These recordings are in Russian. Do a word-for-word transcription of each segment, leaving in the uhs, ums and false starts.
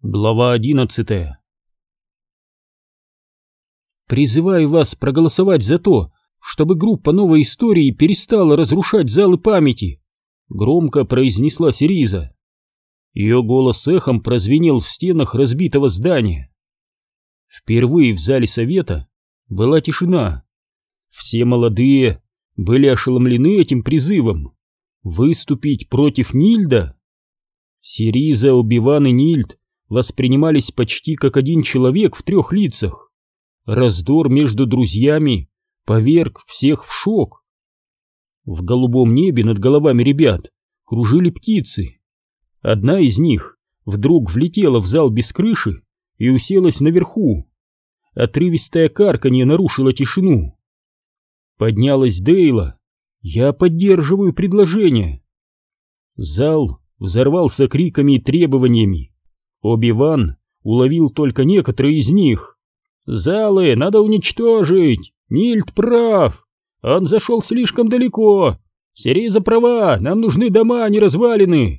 Глава одиннадцатая. Призываю вас проголосовать за то, чтобы группа «Новой истории» перестала разрушать залы памяти, громко произнесла Сириза. Ее голос эхом прозвенел в стенах разбитого здания. Впервые в зале совета была тишина. Все молодые были ошеломлены этим призывом выступить против Нильда. Сириза, Оби-Ван и Нильд воспринимались почти как один человек в трех лицах. Раздор между друзьями поверг всех в шок. В голубом небе над головами ребят кружили птицы. Одна из них вдруг влетела в зал без крыши и уселась наверху. Отрывистое карканье нарушило тишину. Поднялась Дейла. «Я поддерживаю предложение». Зал взорвался криками и требованиями. Оби-Ван уловил только некоторые из них. «Залы надо уничтожить! Нильд прав! Он зашел слишком далеко! Сириза права! Нам нужны дома, а не развалины!»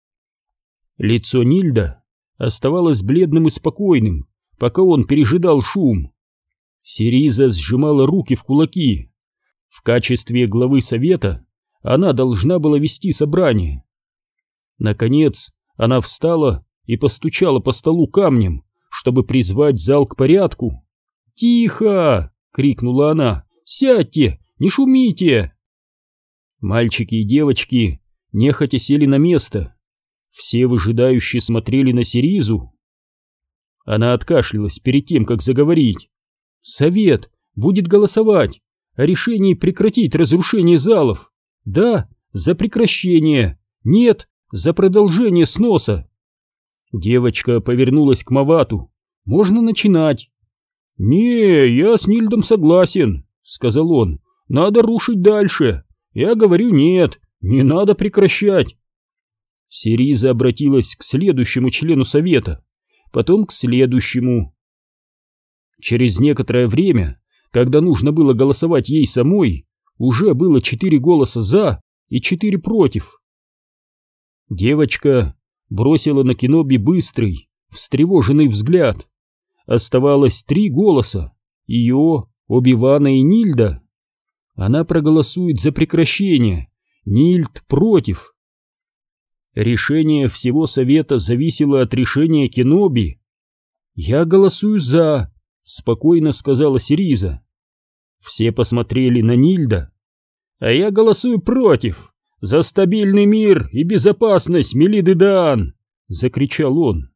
Лицо Нильда оставалось бледным и спокойным, пока он пережидал шум. Сириза сжимала руки в кулаки. В качестве главы совета она должна была вести собрание. Наконец она встала и постучала по столу камнем, чтобы призвать зал к порядку. «Тихо!» — крикнула она. «Сядьте! Не шумите!» Мальчики и девочки нехотя сели на место. Все выжидающе смотрели на Сиризу. Она откашлялась перед тем, как заговорить. «Совет будет голосовать о решении прекратить разрушение залов. Да, за прекращение. Нет, за продолжение сноса». Девочка повернулась к Мавату. «Можно начинать». «Не, я с Нильдом согласен», — сказал он. «Надо рушить дальше. Я говорю нет, не надо прекращать». Сириза обратилась к следующему члену совета, потом к следующему. Через некоторое время, когда нужно было голосовать ей самой, уже было четыре голоса «за» и четыре «против». Девочка бросила на Кеноби быстрый, встревоженный взгляд. Оставалось три голоса — ее, Оби-Вана и Нильда. Она проголосует за прекращение, Нильд против. Решение всего совета зависело от решения Кеноби. «Я голосую за», — спокойно сказала Сириза. Все посмотрели на Нильда. «А я голосую против, за стабильный мир и безопасность Мелиды-Даан», — закричал он.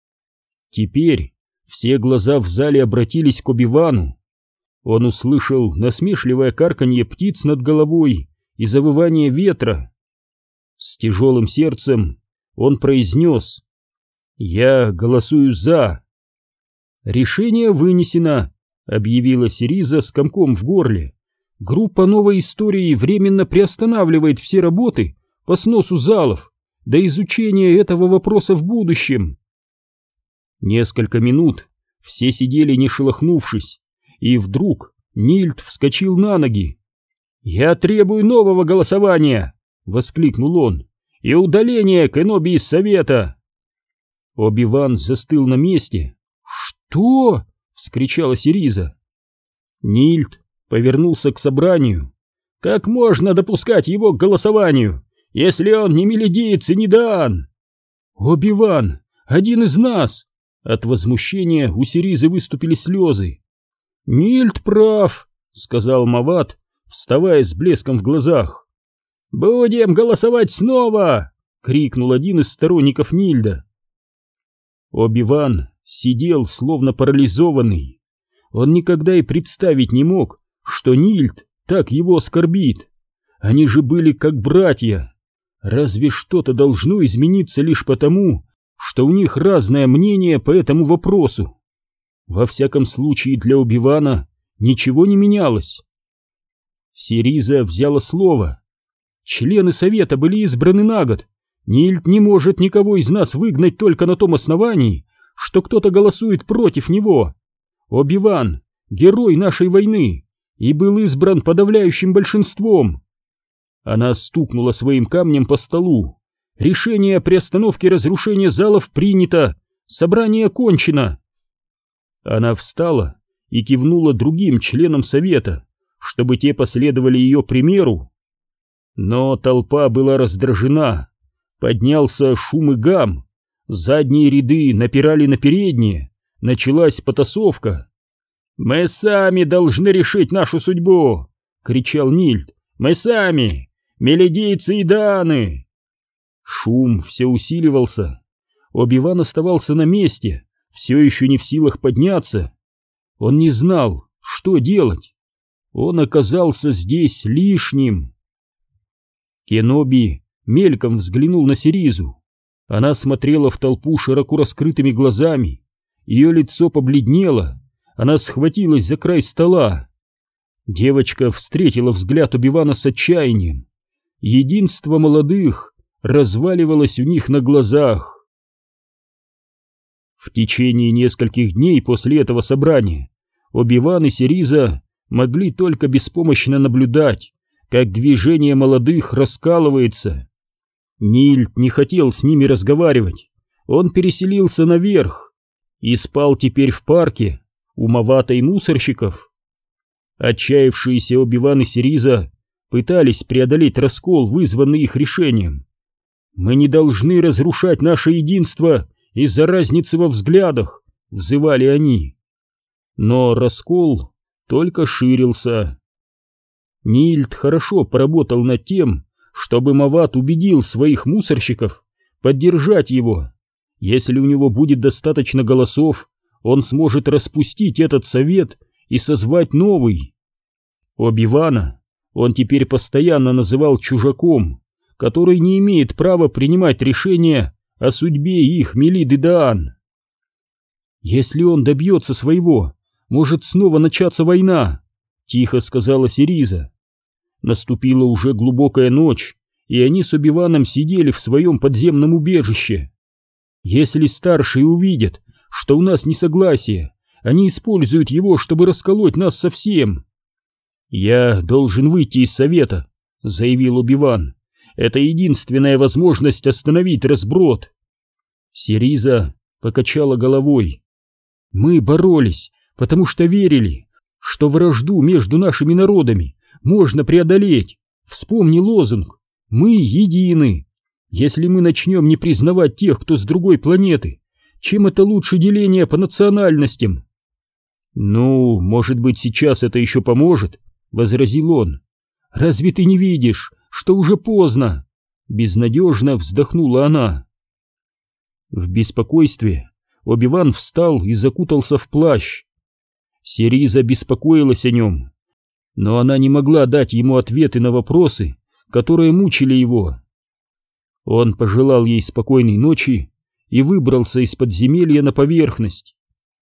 Теперь все глаза в зале обратились к Оби-Вану. Он услышал насмешливое карканье птиц над головой и завывание ветра. С тяжелым сердцем он произнес: «Я голосую за». «Решение вынесено», — объявила Сириза с комком в горле. «Группа «Новой истории» временно приостанавливает все работы по сносу залов до изучения этого вопроса в будущем». Несколько минут все сидели не шелохнувшись, и вдруг Нильд вскочил на ноги. «Я требую нового голосования!» — воскликнул он. «И удаление Кеноби из совета!» Оби-Ван застыл на месте. «Что?» — вскричала Сириза. Нильд повернулся к собранию. «Как можно допускать его к голосованию, если он не мелидиец и не Даан?» «Оби-Ван, один из нас!» От возмущения у Сиризы выступили слезы. «Нильд прав», — сказал Мават, вставая с блеском в глазах. «Будем голосовать снова!» — крикнул один из сторонников Нильда. Оби-Ван сидел словно парализованный. Он никогда и представить не мог, что Нильд так его оскорбит. Они же были как братья. Разве что-то должно измениться лишь потому, что у них разное мнение по этому вопросу? Во всяком случае, для Оби-Вана ничего не менялось. Сириза взяла слово. «Члены совета были избраны на год. Нильд не может никого из нас выгнать только на том основании, что кто-то голосует против него. Оби-Ван — герой нашей войны и был избран подавляющим большинством». Она стукнула своим камнем по столу. «Решение о приостановке разрушения залов принято. Собрание окончено!» Она встала и кивнула другим членам совета, чтобы те последовали ее примеру. Но толпа была раздражена, поднялся шум и гам, задние ряды напирали на передние, началась потасовка. «Мы сами должны решить нашу судьбу!» — кричал Нильд. «Мы сами! Мелидийцы и Даны!» Шум все усиливался. Оби-Ван оставался на месте, все еще не в силах подняться. Он не знал, что делать. Он оказался здесь лишним. Кеноби мельком взглянул на Сиризу. Она смотрела в толпу широко раскрытыми глазами. Ее лицо побледнело. Она схватилась за край стола. Девочка встретила взгляд Оби-Вана с отчаянием. Единство молодых разваливалось у них на глазах. В течение нескольких дней после этого собрания Оби-Ван и Сириза могли только беспомощно наблюдать, как движение молодых раскалывается. Нильд не хотел с ними разговаривать. Он переселился наверх и спал теперь в парке у Мавата и мусорщиков. Отчаявшиеся Оби-Ван и Сириза пытались преодолеть раскол, вызванный их решением. «Мы не должны разрушать наше единство из-за разницы во взглядах», — взывали они. Но раскол только ширился. Нильд хорошо поработал над тем, чтобы Мават убедил своих мусорщиков поддержать его. Если у него будет достаточно голосов, он сможет распустить этот совет и созвать новый. Оби-Вана он теперь постоянно называл чужаком, который не имеет права принимать решения о судьбе их Мелиды Даан. «Если он добьется своего, может снова начаться война», — тихо сказала Сириза. Наступила уже глубокая ночь, и они с Оби-Ваном сидели в своем подземном убежище. «Если старшие увидят, что у нас несогласие, они используют его, чтобы расколоть нас совсем». «Я должен выйти из совета», — заявил Оби-Ван. «Это единственная возможность остановить разброд». Сириза покачала головой. «Мы боролись, потому что верили, что вражду между нашими народами можно преодолеть. Вспомни лозунг: мы едины. Если мы начнем не признавать тех, кто с другой планеты, чем это лучше деления по национальностям?» «Ну, может быть, сейчас это еще поможет», — возразил он. «Разве ты не видишь, что уже поздно?» Безнадежно вздохнула она. В беспокойстве Оби-Ван встал и закутался в плащ. Сириза беспокоилась о нем, но она не могла дать ему ответы на вопросы, которые мучили его. Он пожелал ей спокойной ночи и выбрался из подземелья на поверхность.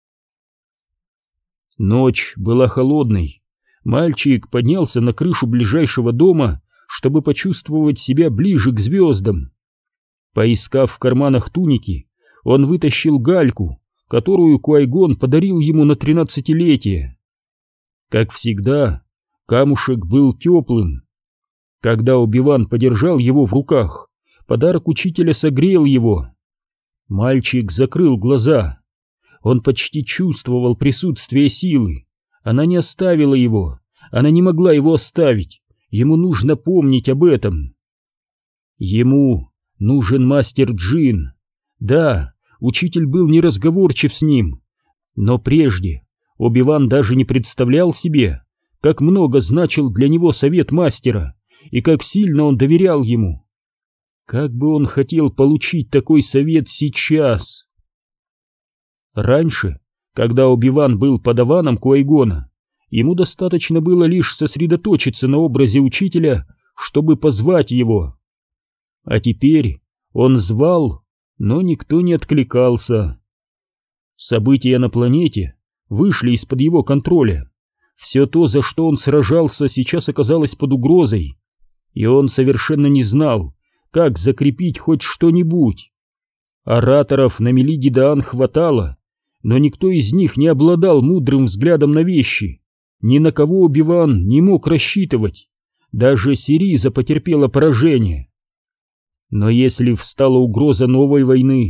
Ночь была холодной. Мальчик поднялся на крышу ближайшего дома, чтобы почувствовать себя ближе к звездам. Поискав в карманах туники, он вытащил гальку, которую Куай-Гон подарил ему на тринадцатилетие. Как всегда, камушек был теплым. Когда Оби-Ван подержал его в руках, подарок учителя согрел его. Мальчик закрыл глаза. Он почти чувствовал присутствие силы. Она не оставила его. Она не могла его оставить. Ему нужно помнить об этом. Ему нужен мастер Джин. Да, учитель был неразговорчив с ним, но прежде Оби-Ван даже не представлял себе, как много значил для него совет мастера и как сильно он доверял ему. Как бы он хотел получить такой совет сейчас. Раньше, когда Оби-Ван был подаваном Куай-Гона, ему достаточно было лишь сосредоточиться на образе учителя, чтобы позвать его. А теперь он звал, но никто не откликался. События на планете вышли из-под его контроля. Все то, за что он сражался, сейчас оказалось под угрозой, и он совершенно не знал, как закрепить хоть что-нибудь. Ораторов на Мелиде Даан хватало, но никто из них не обладал мудрым взглядом на вещи. Ни на кого Оби-Ван не мог рассчитывать. Даже Сириза потерпела поражение. Но если встала угроза новой войны,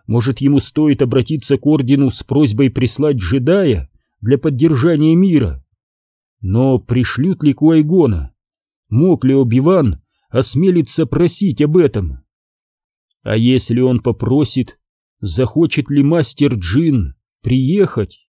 Может, ему стоит обратиться к ордену с просьбой прислать джедая для поддержания мира? Но пришлют ли Куай-Гона? Мог ли Оби-Ван осмелиться просить об этом? А если он попросит, захочет ли мастер Джин приехать?